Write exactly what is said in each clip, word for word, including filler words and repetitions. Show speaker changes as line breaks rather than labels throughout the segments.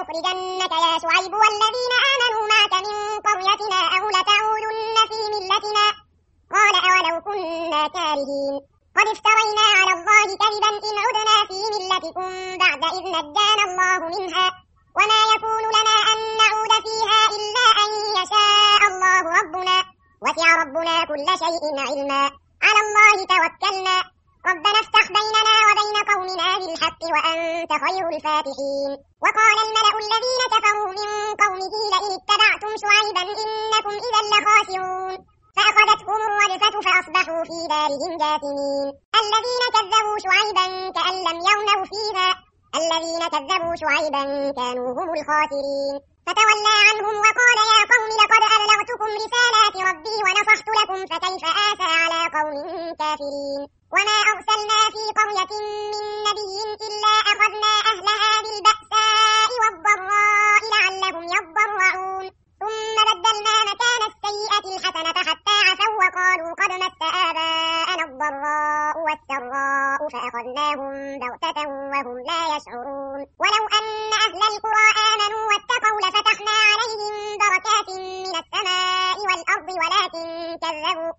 لنخرجنك يا شعيب والذين آمنوا معك من قريتنا أو لتعودن في ملتنا. قال أولو كنا كارهين قد افترينا على الله كذبا إن عدنا في ملتكم بعد إذ نجانا الله منها وما يكون لنا أن نعود فيها إلا أن يشاء الله ربنا وسع ربنا كل شيء علما على الله توكلنا ربنا افتح بيننا وبين قومنا بالحق وأنت خير الفاتحين. وقال الملأ الذين كفروا من قومه لئن اتبعتم شعيبا إنكم إذا لخاسرون فأخذتهم الرجفة فأصبحوا في دارهم جاثمين. الذين كذبوا شعيبا كأن لم يغنوا فيها الذين كذبوا شعيبا كانوا هم الخاسرين. فتولى عنهم وقال يا قوم لقد أبلغتكم رسالات ربي ونصحت لكم فكيف آسى على قوم كافرين. وما أرسلنا في قرية من نبي إلا أخذنا أهلها بالبأساء والضراء لعلهم يضرعون ثم بدلنا مكان السيئة الحسنة حتى عفوا وقالوا قد مس آباءنا الضراء والسراء فأخذناهم بغتة وهم لا يشعرون. ولو أن أهل القرى آمنوا واتقوا لفتحنا عليهم بركات من السماء والأرض ولكن كذبوا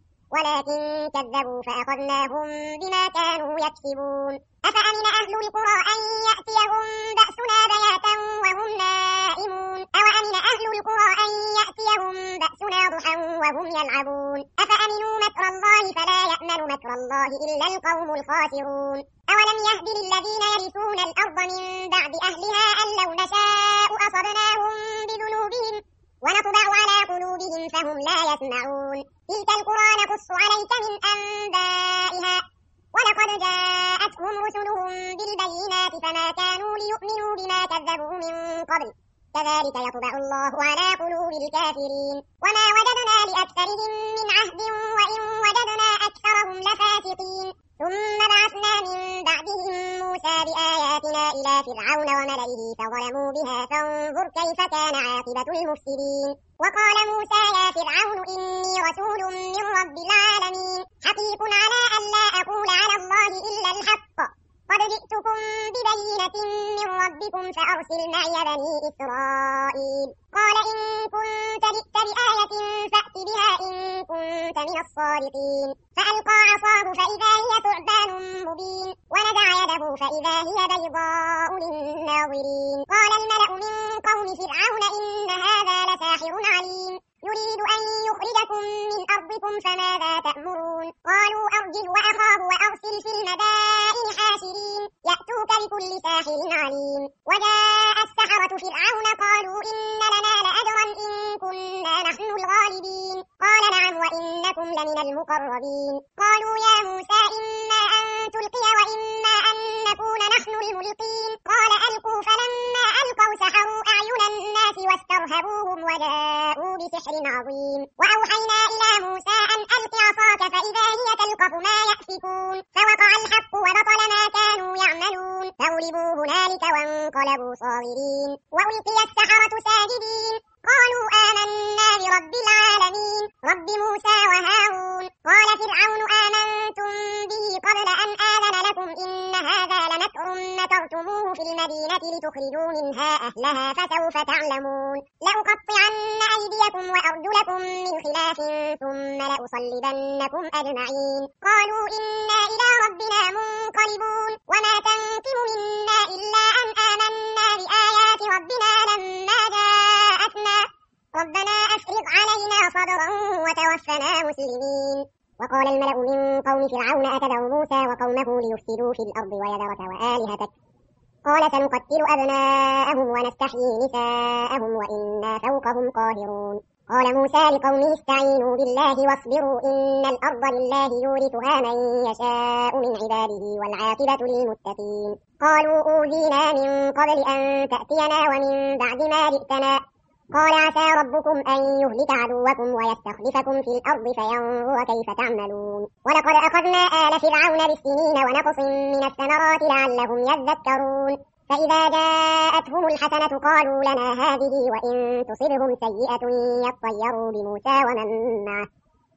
ولكن كذبوا فأخذناهم بما كانوا يكسبون. أفأمن أهل القرى أن يأتيهم بأسنا بياتا وهم نائمون أوأمن أهل القرى أن يأتيهم بأسنا ضحى وهم يلعبون أفأمنوا مكر الله فلا يأمن مكر الله إلا القوم الخاسرون. أولم يهد للذين يرثون الأرض من بعد أهلها أن لو نشاء أصبناهم بذنوبهم ونطبع على قلوبهم فهم لا يسمعون. تلك القرى نقص عليك من أنبائها ولقد جاءتهم رسلهم بالبينات فما كانوا ليؤمنوا بما كذبوا من قبل كذلك يطبع الله على قلوب الكافرين. وما وجدنا لأكثرهم من عهد وإن وجدنا أكثرهم لفاسقين. ثم بعثنا من بعدهم موسى بآياتنا إلى فرعون وملئه فظلموا بها فانظر كيف كان عاقبة المفسدين. وقال موسى يا فرعون إني رسول من رب العالمين حقيق على أن لا أقول على الله إلا الحق قد جئتكم ببينة من ربكم فأرسل معي بني إسرائيل. قال إن كنت جئت بآية فأت بها إن كنت من الصادقين. فألقى عصاه فإذا هي ثعبان مبين ونزع يده فإذا هي بيضاء للناظرين. قال الملأ من قوم فرعون إن هذا لساحر عليم يريد أن يخرجكم من أرضكم فماذا تأمرون. قالوا أرجه وأخاه وأرسل في المدائن حاشرين يأتوك بكل ساحر عليم. وجاء السحرة فرعون قالوا إن لنا لأجرا إن كنا نحن الغالبين. قال نعم وإنكم لمن المقربين. قالوا يا موسى إما أن تلقي وإما أن نكون نحن الملقين. قال ألقوا فلما ألقوا سحروا أعين الناس واسترهبوهم وجاءوا بسحر عظيم. وأوحينا إلى موسى أن ألق عصاك فإذا هي تلقف ما يأفكون. فوقع الحق وبطل ما كانوا يعملون فغلبوا هنالك وانقلبوا صاغرين. وألقي السحرة ساجدين قالوا آمنا برب العالمين رب موسى وهارون. قال فرعون آمنتم به قبل أن آذن لكم إن هذا لمكر مكرتموه في المدينة لتخرجوا منها أهلها فسوف تعلمون. لأقطعن أيديكم وأرجلكم من خلاف ثم لأصلبنكم أجمعين. قالوا إنا إلى ربنا منقلبون وما تنقم منا إلا أن آمنا بآيات ربنا لما جاءتنا ربنا أفرغ علينا صبرا وتوفنا مسلمين. وقال الملأ من قوم فرعون أتدعو موسى وقومه ليفسدوا في الأرض ويذرك وآلهتك قال سنقتل أبناءهم ونستحيي نساءهم وإنا فوقهم قاهرون. قال موسى لقومه استعينوا بالله واصبروا إن الأرض لله يورثها من يشاء من عباده والعاقبة للمتقين. قالوا أوذينا من قبل أن تأتينا ومن بعد ما جئتنا قال عسى ربكم أن يهلك عدوكم ويستخلفكم في الأرض فينظر كيف تعملون. ولقد أخذنا آل فرعون بالسنين ونقص من الثمرات لعلهم يذكرون. فإذا جاءتهم الحسنة قالوا لنا هذه وإن تصبهم سيئة يطيروا بموسى ومن معه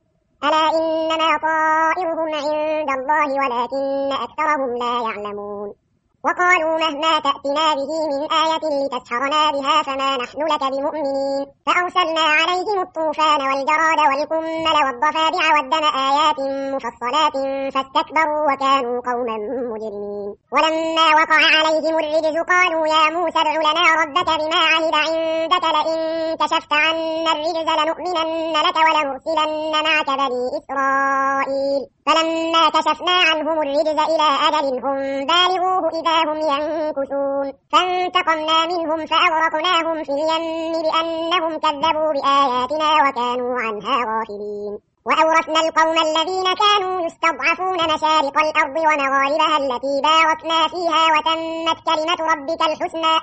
ألا إنما طائرهم عند الله ولكن أكثرهم لا يعلمون. وقالوا مهما تأتنا به من آية لتسحرنا بها فما نحن لك بمؤمنين فأرسلنا عليهم الطوفان والجراد والقمل والضفادع والدم آيات مفصلات فاستكبروا وكانوا قوما مجرمين ولما وقع عليهم الرجز قالوا يا موسى ادع لنا ربك بما عهد عندك لئن كشفت عنا الرجز لنؤمنن لك ولنرسلن معك بني إسرائيل فلما كشفنا عنهم الرجز إلى أجل هم بالغوه إذا هم ينكثون فانتقمنا منهم فأغرقناهم في اليم بأنهم كذبوا بآياتنا وكانوا عنها غافلين وأورثنا القوم الذين كانوا يستضعفون مشارق الأرض ومغاربها التي باركنا فيها وتمت كلمة ربك الحسنى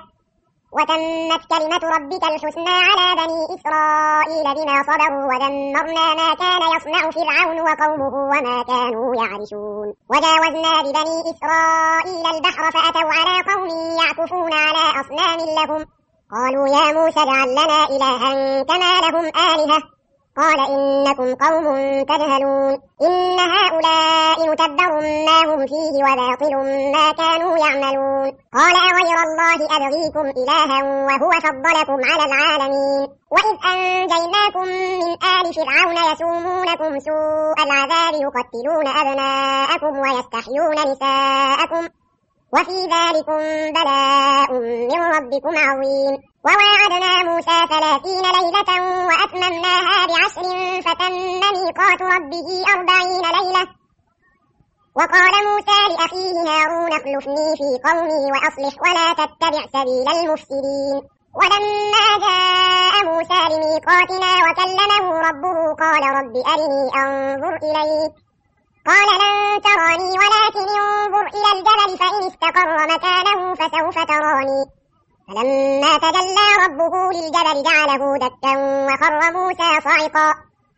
وتمت كلمة ربك الحسنى على بني إسرائيل بما صبروا ودمرنا ما كان يصنع فرعون وقومه وما كانوا يعرشون وجاوزنا ببني إسرائيل البحر فأتوا على قوم يعكفون على أصنام لهم قالوا يا موسى اجعل لنا إلها كما لهم آلهة قال إنكم قوم تجهلون إن هؤلاء متبر ما هم فيه وباطل ما كانوا يعملون قال أغير الله أبغيكم إلها وهو فضلكم على العالمين وإذ أنجيناكم من آل فرعون يسومونكم سوء العذاب يقتلون أبناءكم ويستحيون نساءكم وفي ذلكم بلاء من ربكم عظيم وواعدنا موسى ثلاثين ليلة وأتممناها بعشر فتم ميقات ربه أربعين ليلة وقال موسى لأخيه هارون اخلفني في قومي وأصلح ولا تتبع سبيل المفسدين ولما جاء موسى لميقاتنا وكلمه ربه قال رب أرني أنظر إليك قال لن تراني ولكن انظر إلى الجبل فإن استقر مكانه فسوف تراني فلما تجلى ربه للجبل جعله دكا وخر موسى صعقا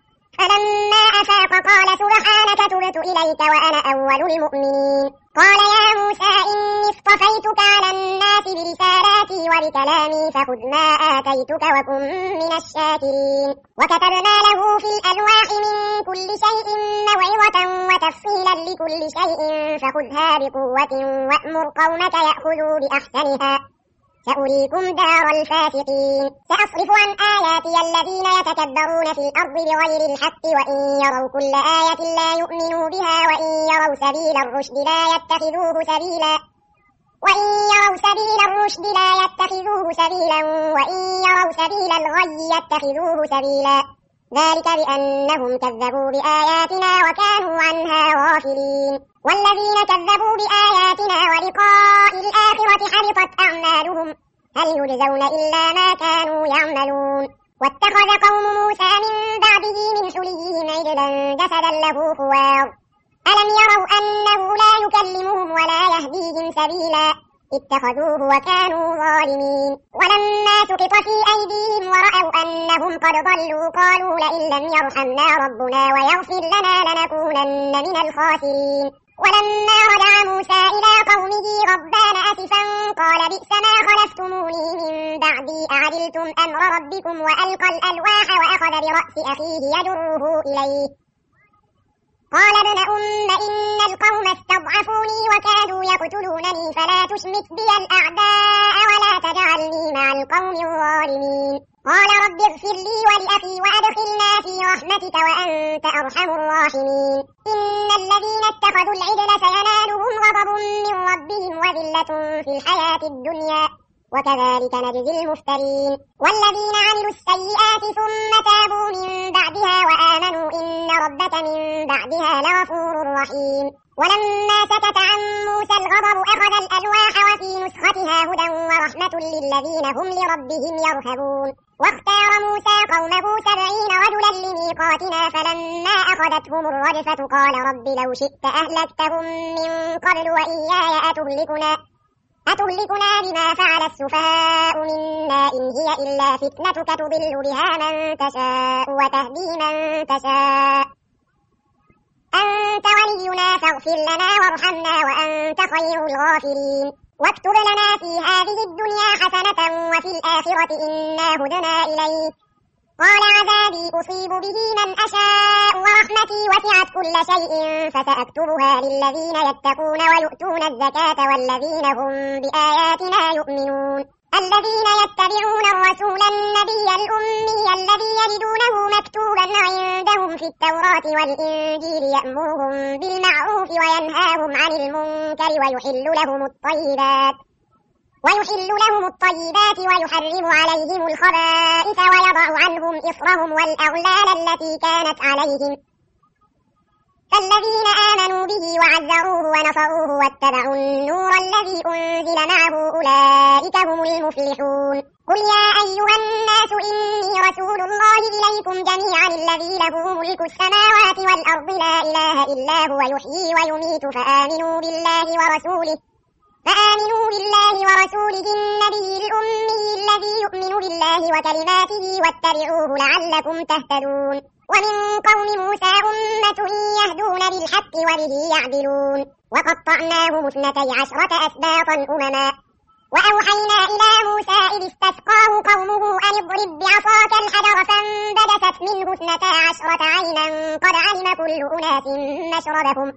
فلما أفاق قال سبحانك تبت إليك وأنا أول المؤمنين قال يا موسى إني اصطفيتك على الناس برسالاتي وبكلامي فخذ ما آتيتك وكن من الشاكرين وكتبنا له في الألواح من كل شيء موعظة وتفصيلا لكل شيء فخذها بقوة وأمر قومك يأخذوا بأحسنها سأريكم دار الفاسقين سأصرف عن آياتي الذين يتكبرون في الأرض بغير الحق وإن يروا كل آية لا يؤمنوا بها وإن يروا سبيل الرشد لا يتخذوه سبيلا وإن يروا سبيل الرشد لا يتخذوه سبيلا وإن يروا سبيل الغي يتخذوه سبيلا ذلك بأنهم كذبوا بآياتنا وكانوا عنها غافلين والذين كذبوا بآياتنا ولقاء الآخرة حبطت أعمالهم هل يجزون إلا ما كانوا يعملون واتخذ قوم موسى من بعده من حليهم عجلا جسدا له خوار ألم يروا أنه لا يكلمهم ولا يهديهم سبيلا اتخذوه وكانوا ظالمين ولما سقط في أيديهم ورأوا أنهم قد ضلوا قالوا لئن لم يرحمنا ربنا ويغفر لنا لنكونن من الخاسرين ولما رجع موسى إلى قومه غضبان أسفا قال بئس ما خلفتموني من بعدي أعجلتم أمر ربكم وألقى الألواح وأخذ برأس أخيه يجره إليه قال ابن أم إن القوم استضعفوني وكادوا يقتلونني فلا تشمت بي الأعداء ولا تجعلني مع القوم الظالمين قال رب اغفر لي ولأخي وأدخلنا في رحمتك وأنت أرحم الراحمين إن الذين اتخذوا العجل سينالهم غضب من ربهم وذلة في الحياة الدنيا وكذلك نجزي المفترين والذين عملوا السيئات ثم تابوا من بعدها وآمنوا إن ربك من بعدها لغفور رحيم ولما سكت عن موسى الغضب أخذ الألواح وفي نسختها هدى ورحمة للذين هم لربهم يرهبون واختار موسى قومه سبعين رجلا لميقاتنا فلما أخذتهم الرجفة قال رب لو شئت أهلكتهم من قبل وإياي أتهلكنا أتهلكنا بما فعل السفهاء منا إن هي إلا فتنتك تضل بها من تشاء وتهدي من تشاء أنت ولينا فاغفر لنا وارحمنا وأنت خير الغافرين واكتب لنا في هذه الدنيا حسنة وفي الآخرة إنا هدنا إليك قال عذابي أصيب به من أشاء ورحمتي وسعت كل شيء فسأكتبها للذين يتقون ويؤتون الزكاة والذين هم بآياتنا يؤمنون الذين يتبعون الرسول النبي الأمي الذي يجدونه مكتوبا عندهم في التوراة والإنجيل يأمرهم بالمعروف وينهاهم عن المنكر ويحل لهم الطيبات ويحل لهم الطيبات ويحرم عليهم الخبائث ويضع عنهم إصرهم والأغلال التي كانت عليهم فالذين آمنوا به وعزروه ونصروه واتبعوا النور الذي أنزل معه أولئك هم المفلحون قل يا أيها الناس إني رسول الله إليكم جميعا الذي له ملك السماوات والأرض لا إله إلا هو يحيي ويميت فآمنوا بالله ورسوله فآمنوا بالله ورسوله النبي الأمي الذي يؤمن بالله وكلماته واتبعوه لعلكم تهتدون ومن قوم موسى أمة يهدون بالحق وبه يعدلون وقطعناهم اثنتي عشرة أسباطا أمما وأوحينا إلى موسى إذ استسقاه قومه أن اضرب بعصاك الحجر فانبجست منه اثنتا عشرة عينا قد علم كل أناس مشربهم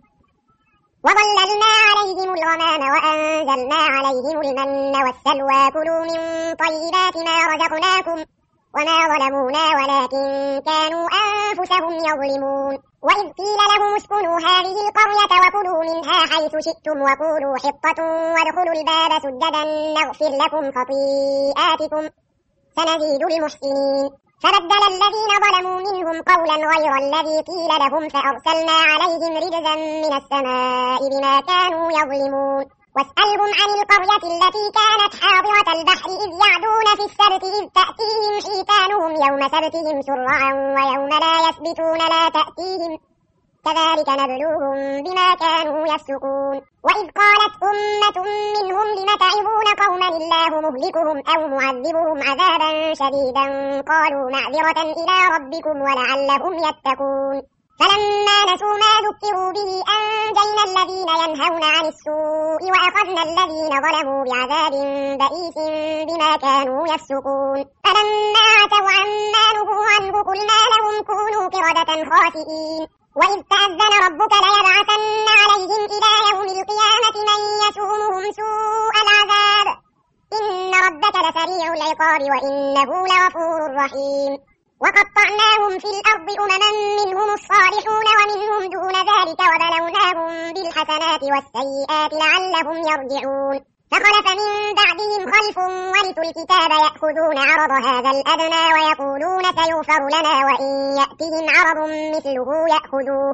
وظللنا عليهم الغمام وأنزلنا عليهم المن والسلوى كلوا من طيبات ما رزقناكم وما ظلمونا ولكن كانوا أنفسهم يظلمون وإذ قيل لهم اسكنوا هذه القرية وكلوا منها حيث شئتم وقولوا حطة وادخلوا الباب سجدا نغفر لكم خطيئاتكم سنزيد المحسنين فبدل الذين ظلموا منهم قولا غير الذي قيل لهم فأرسلنا عليهم رجزا من السماء بما كانوا يظلمون واسألهم عن القرية التي كانت حاضرة البحر إذ يعدون في السبت إذ تأتيهم حيتانهم يوم سبتهم شرعا ويوم لا يسبتون لا تأتيهم كذلك نبلوهم بما كانوا يفسقون وإذ قالت أمة منهم لم تعظون قوما الله مهلكهم أو معذبهم عذابا شديدا قالوا معذرة إلى ربكم ولعلهم يتقون فلما نسوا ما ذكروا به أنجينا الذين ينهون عن السوء وأخذنا الذين ظلموا بعذاب بئيس بما كانوا يفسقون فلما عتوا عما نهوا عنه قلنا لهم كونوا قردة خاسئين وإذ تأذن ربك ليبعثن عليهم إلى يوم القيامة من يسومهم سوء العذاب إن ربك لسريع العقاب وإنه لغفور رحيم وقطعناهم في الأرض أمما منهم الصالحون ومنهم دون ذلك وبلوناهم بالحسنات والسيئات لعلهم يرجعون فخلف من بعدهم خلف ورثوا الكتاب يأخذون عرض هذا الأدنى ويقولون سيغفر لنا وإن يأتهم عرض مثله يأخذوه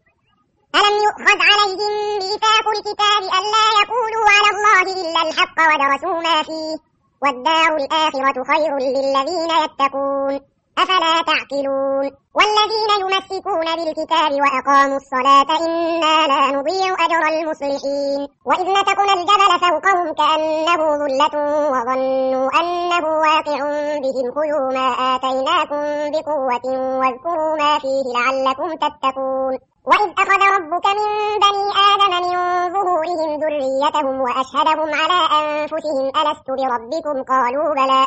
ألم يؤخذ عليهم ميثاق الكتاب ألا يقولوا على الله إلا الحق ودرسوا ما فيه والدار الآخرة خير للذين يتقون أفلا تعقلون والذين يمسكون بالكتاب وأقاموا الصلاة إنا لا نضيع أجر المصلحين وإذ نتقنا الجبل فوقهم كأنه ظلة وظنوا أنه واقع بهم خذوا ما آتيناكم بقوة واذكروا ما فيه لعلكم تتقون وإذ أخذ ربك من بني آدم من ظهورهم ذريتهم وأشهدهم على أنفسهم ألست بربكم قالوا بلى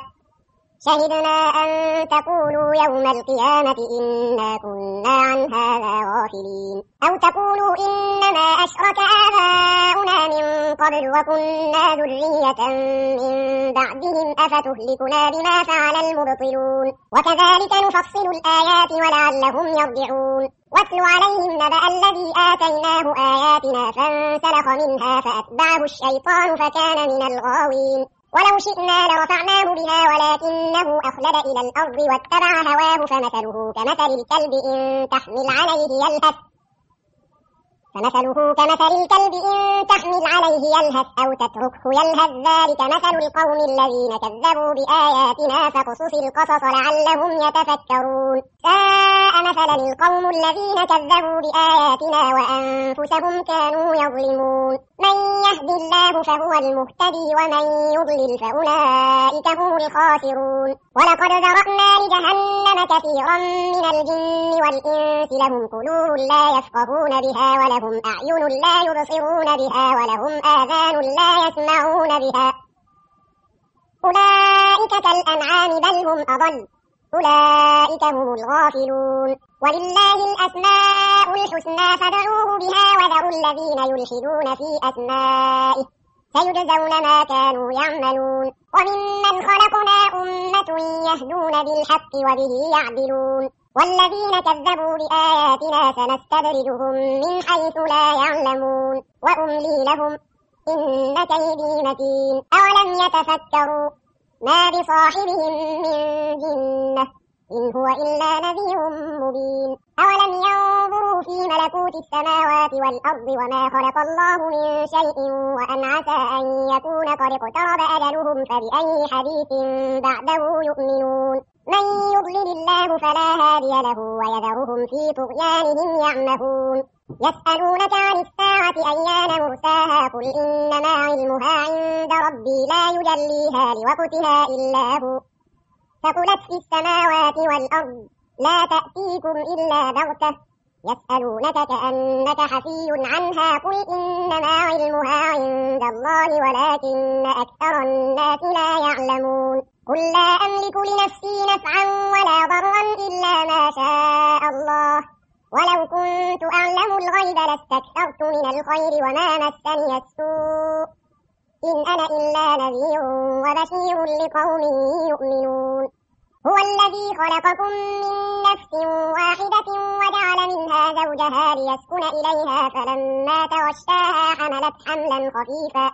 شهدنا أن تقولوا يوم القيامة إنا كنا عن هذا غافلين أو تقولوا إنما أشرك آباؤنا من قبل وكنا ذرية من بعدهم أفتهلكنا بما فعل المبطلون وكذلك نفصل الآيات ولعلهم يرجعون واتل عليهم نبأ الذي آتيناه آياتنا فانسلخ منها فأتبعه الشيطان فكان من الغاوين ولو شئنا لرفعناه بها ولكنه أخلد إلى الأرض واتبع هواه فمثله كمثل الكلب إن تحمل عليه يلهث فمثله كمثل الكلب إن تحمل عليه يلهث أو تتركه يلهث ذلك مثل القوم الذين كذبوا بآياتنا فقصص القصص لعلهم يتفكرون ساء مثلا القوم الذين كذبوا بآياتنا وأنفسهم كانوا يظلمون من يهد الله فهو المهتدي ومن يضلل فأولئك هم الخاسرون ولقد ذرأنا لجهنم كثيرا من الجن والإنس لهم قلوب لا يفقهون بها ولهم أعين لا يبصرون بها ولهم آذان لا يسمعون بها أولئك كالأنعام بل هم أضل أولئك هم الغافلون. ولله الأسماء الحسنى فادعوه بها وذروا الذين يلحدون في أسمائه سيجزون ما كانوا يعملون. وممن خلقنا أمة يهدون بالحق وبه يعدلون. والذين كذبوا بآياتنا سنستدرجهم من حيث لا يعلمون وأملي لهم إن كيدي متين. أولم يتفكروا ما بصاحبهم من جنة إن هو إلا نذير مبين. أولم ينظروا في ملكوت السماوات والأرض وما خلق الله من شيء وأن عسى أن يكون قد اقترب أجلهم فبأي حديث بعده يؤمنون. من يضلل الله فلا هادي له ويذرهم في طغيانهم يعمهون. يسألونك عن الساعة أيان مرساها قل إنما علمها عند ربي لا يجليها لوقتها إلا هو ثقلت في السماوات والأرض لا تأتيكم إلا بغتة يسألونك كأنك حفي عنها قل إنما علمها عند الله ولكن أكثر الناس لا يعلمون. قل لا أملك لنفسي نفعا ولا ضرا إلا ما شاء الله ولو كنت أعلم الغيب لاستكثرت من الخير وما مسني السوء إن أنا إلا نذير وبشير لقوم يؤمنون. هو الذي خلقكم من نفس واحدة وجعل منها زوجها ليسكن إليها فلما توشاها حملت حملا خفيفا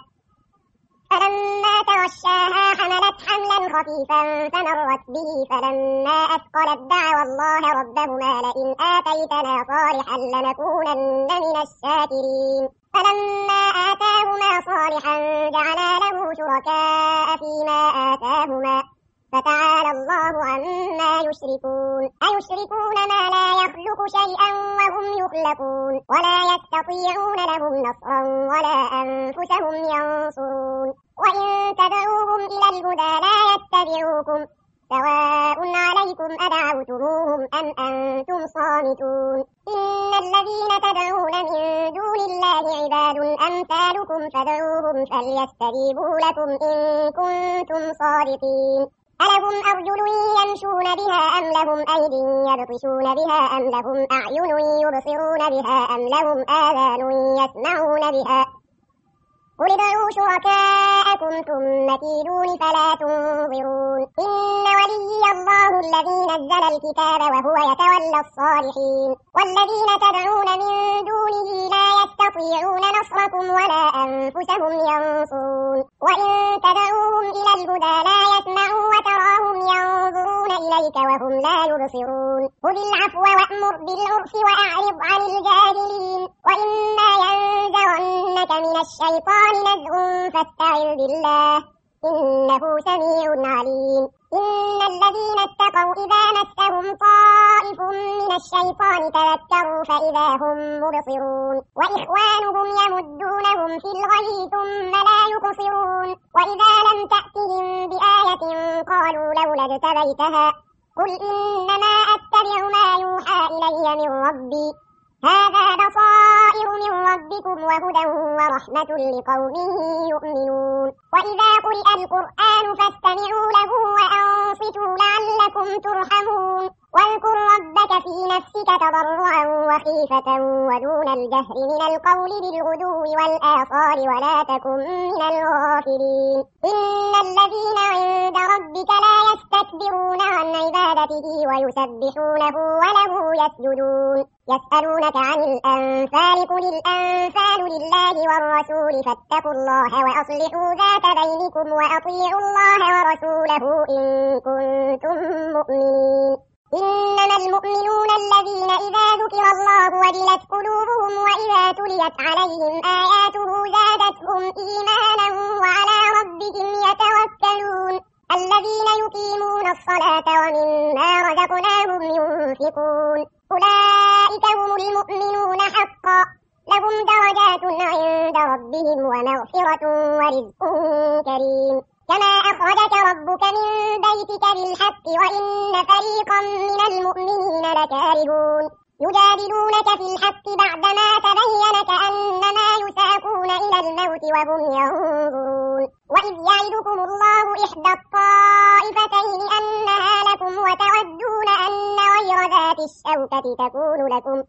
فلما توشاها حملت حملا خفيفا فمرت به فلما أثقلت دعوا الله ربهما لئن آتيتنا صالحا لنكونن من الشاكرين. فلما آتاهما صالحا جعلا له شركاء فيما آتاهما فتعالى الله عما يشركون. أيشركون ما لا يخلق شيئا وهم يخلقون ولا يستطيعون لهم نصرا ولا أنفسهم ينصرون. وإن تدعوهم إلى الهدى لا يتبعوكم سواء عليكم أدعوتموهم أم أنتم صامتون. إن الذين تدعون من دون الله عباد أمثالكم فادعوهم فليستجيبوا لكم إن كنتم صادقين. ألهم أرجل يمشون بها أم لهم أيد يبطشون بها أم لهم أعين يبصرون بها أم لهم آذان يسمعون بها قل ادعوا شركاءكم ثم كيدون فلا تنظرون. إن وليي الله الذي نزل الكتاب وهو يتولى الصالحين. والذين تدعون من دونه لا يستطيعون نصركم ولا أنفسهم ينصرون. وإن تدعوهم إلى الهدى لا يسمعوا وتراهم ينظرون إليك وهم لا يبصرون. خذ العفو وأمر بالعرف وأعرض عن الجاهلين. وإما ينزغنك من الشيطان نزغ فاستعذ بالله إنه سميع عليم. إن الذين اتقوا إذا مسهم طائف من الشيطان تذكروا فإذا هم مبصرون. وإخوانهم يمدونهم في الغي ثم لا يقصرون. وإذا لم تأتهم بآية قالوا لولا اجتبيتها قل إنما أتبع ما يوحى إلي من ربي هذا بصائر من ربكم وهدى ورحمة لقوم يؤمنون. وإذا قرئ القرآن فاستمعوا له وأنصتوا لعلكم ترحمون. واذكر ربك في نفسك تضرعا وخيفة ودون الجهر من القول بالغدو والآصال ولا تكن من الغافلين. إن الذين عند ربك لا يستكبرون عن عبادته ويسبحونه وله يسجدون. يسألونك عن الأنفال قل الأنفال لله والرسول فاتقوا الله وأصلحوا ذات بينكم وأطيعوا الله ورسوله إن كنتم مؤمنين. إنما المؤمنون الذين إذا ذكر الله وجلت قلوبهم وإذا تليت عليهم آياته زادتهم إيمانا وعلى ربهم يتوكلون. الذين يقيمون الصلاة ومما رزقناهم ينفقون أولئك هم المؤمنون حقا لهم درجات عند ربهم ومغفرة ورزق كريم. كما أخرجك ربك من بيتك بالحق وإن فريقا من المؤمنين لكارهون. يجادلونك في الحق بعدما تبين كأنما يساقون إلى الموت وهم ينظرون. وإذ يعدكم الله إحدى الطائفتين أنها لكم لكم وتودون أن غير ذات الشوكة تكون لكم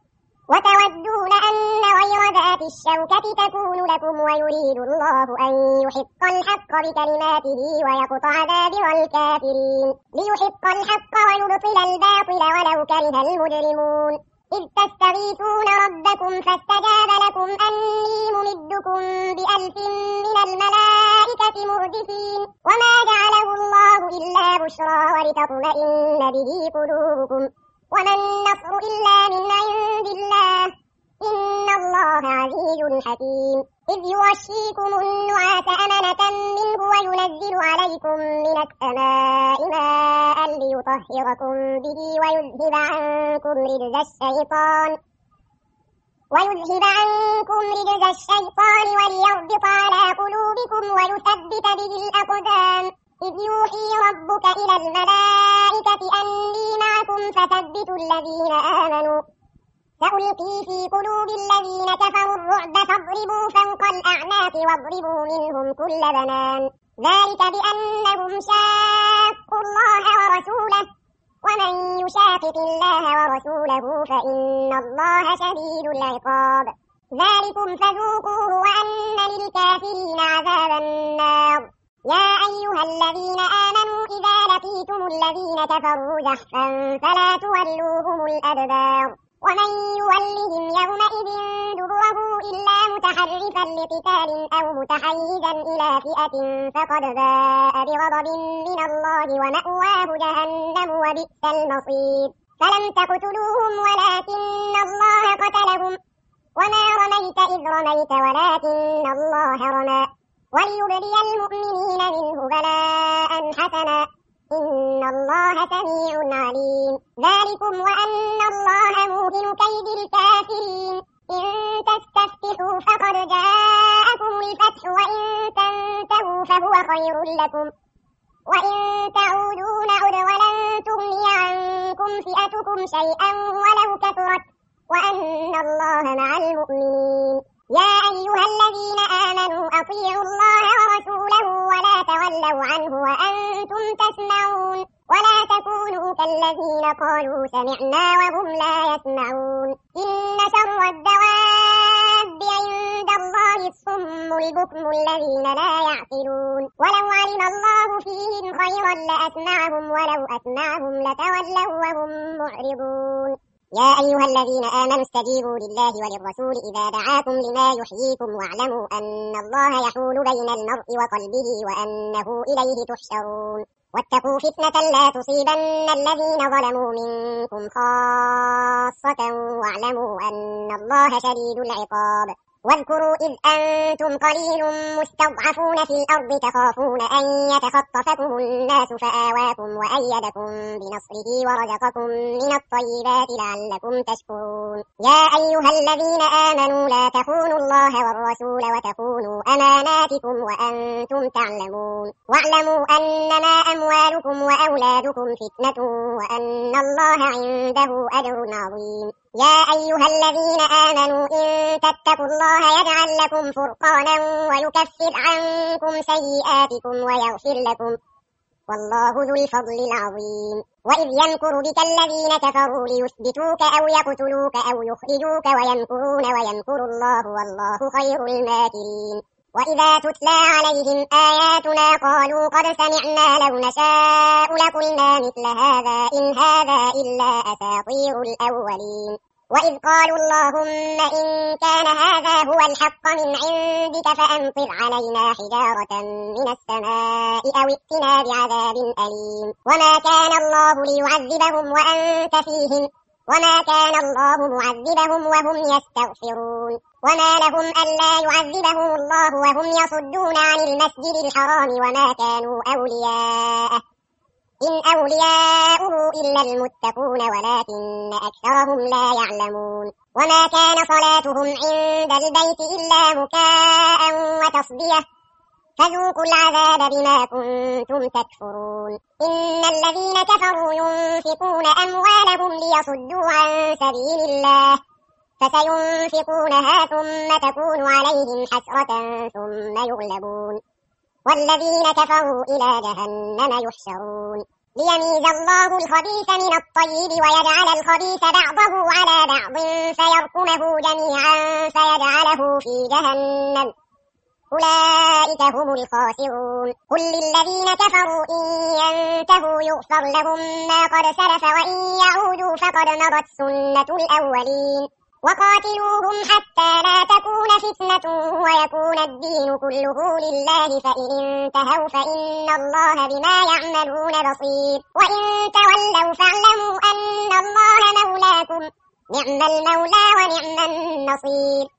وتودون أن غير ذات الشوكة تكون لكم ويريد الله أن يحق الحق بكلماته ويقطع دابر الكافرين ليحق الحق ويبطل الباطل ولو كره المجرمون إذ تستغيثون ربكم فاستجاب لكم أني ممدكم بألف من الملائكة مردفين وما جعله الله إلا بشرى ولتطمئن به قلوبكم وما النصر إلا من عند الله إن الله عزيز حكيم إذ يغشيكم النعاس أمنة منه وينزل عليكم من السماء ماء ليطهركم به ويذهب عنكم رجز الشيطان ويذهب عنكم رجز الشيطان وليربط على قلوبكم ويثبت به الأقدام إذ يوحي ربك إلى الملائكة أني معكم فثبتوا الذين آمنوا سألقي في قلوب الذين كفروا الرعب فاضربوا فوق الأعناق واضربوا منهم كل بنان ذلك بأنهم شاقوا الله ورسوله ومن يشاقق الله ورسوله فإن الله شديد العقاب ذلكم فذوقوه وأن للكافرين عذاب النار يا أيها الذين آمنوا إذا لقيتم الذين كفروا زحفا فلا تولوهم الأدبار ومن يولهم يومئذ دبره إلا متحرفا لقتال أو متحيزا إلى فئة فقد باء بغضب من الله ومأواه جهنم وبئس المصير فلم تقتلوهم ولكن الله قتلهم وما رميت إذ رميت ولكن الله رمى وليبلي المؤمنين منه بلاء حسنا إن الله سميع عليم ذلكم وأن الله موهن كيد الكافرين إن تستفتحوا فقد جاءكم الفتح وإن تنتهوا فهو خير لكم وإن تعودوا نعد ولن تغني عنكم فئتكم شيئا ولو كثرت وأن الله مع المؤمنين يا أيها الذين آمنوا أطيعوا الله ورسوله ولا تولوا عنه وأنتم تسمعون ولا تكونوا كالذين قالوا سمعنا وهم لا يسمعون إن شر الدواب عند الله الصم البكم الذين لا يعقلون ولو علم الله فيهم خيرا لأسمعهم ولو أسمعهم لتولوا وهم معرضون يا أيها الذين آمنوا استجيبوا لله وللرسول إذا دعاكم لما يحييكم واعلموا أن الله يحول بين المرء وقلبه وأنه إليه تحشرون واتقوا فتنة لا تصيبن الذين ظلموا منكم خاصة واعلموا أن الله شديد العقاب واذكروا إذ أنتم قليل مستضعفون في الأرض تخافون أن يتخطفكم الناس فآواكم وأيدكم بنصره ورزقكم من الطيبات لعلكم تشكرون يا أيها الذين آمنوا لا تخونوا الله والرسول وتخونوا أماناتكم وأنتم تعلمون واعلموا أنما أموالكم وأولادكم فتنة وأن الله عنده أجر عظيم يا أيها الذين آمنوا إن تتقوا الله يجعل لكم فرقانا ويكفر عنكم سيئاتكم ويغفر لكم والله ذو الفضل العظيم وإذ يمكر بك الذين كفروا ليثبتوك أو يقتلوك أو يخرجوك ويمكرون ويمكر الله والله خير الماكرين وإذا تتلى عليهم آياتنا قالوا قد سمعنا لو نشاء لقلنا مثل هذا إن هذا إلا أساطير الأولين وإذ قالوا اللهم إن كان هذا هو الحق من عندك فأمطر علينا حجارة من السماء أو ائتنا بعذاب أليم وما كان الله ليعذبهم وأنت فيهم وما كان الله معذبهم وهم يستغفرون وما لهم ألا يعذبهم الله وهم يصدون عن المسجد الحرام وما كانوا أولياءه إن أولياؤه إلا المتقون ولكن أكثرهم لا يعلمون وما كان صلاتهم عند البيت إلا مكاء وتصدية فذوقوا العذاب بما كنتم تكفرون إن الذين كفروا ينفقون أموالهم ليصدوا عن سبيل الله فسينفقونها ثم تكون عليهم حسرة ثم يغلبون والذين كفروا إلى جهنم يحشرون ليميز الله الخبيث من الطيب ويجعل الخبيث بعضه على بعض فيركمه جميعا فيجعله في جهنم أولئك هم الخاسرون قل للذين كفروا إن ينتهوا يغفر لهم ما قد سلف وإن يعودوا فقد مضت سنة الأولين وقاتلوهم حتى لا تكون فتنة ويكون الدين كله لله فإن انتهوا فإن الله بما يعملون بصير وإن تولوا فاعلموا أن الله مولاكم نعم المولى ونعم النصير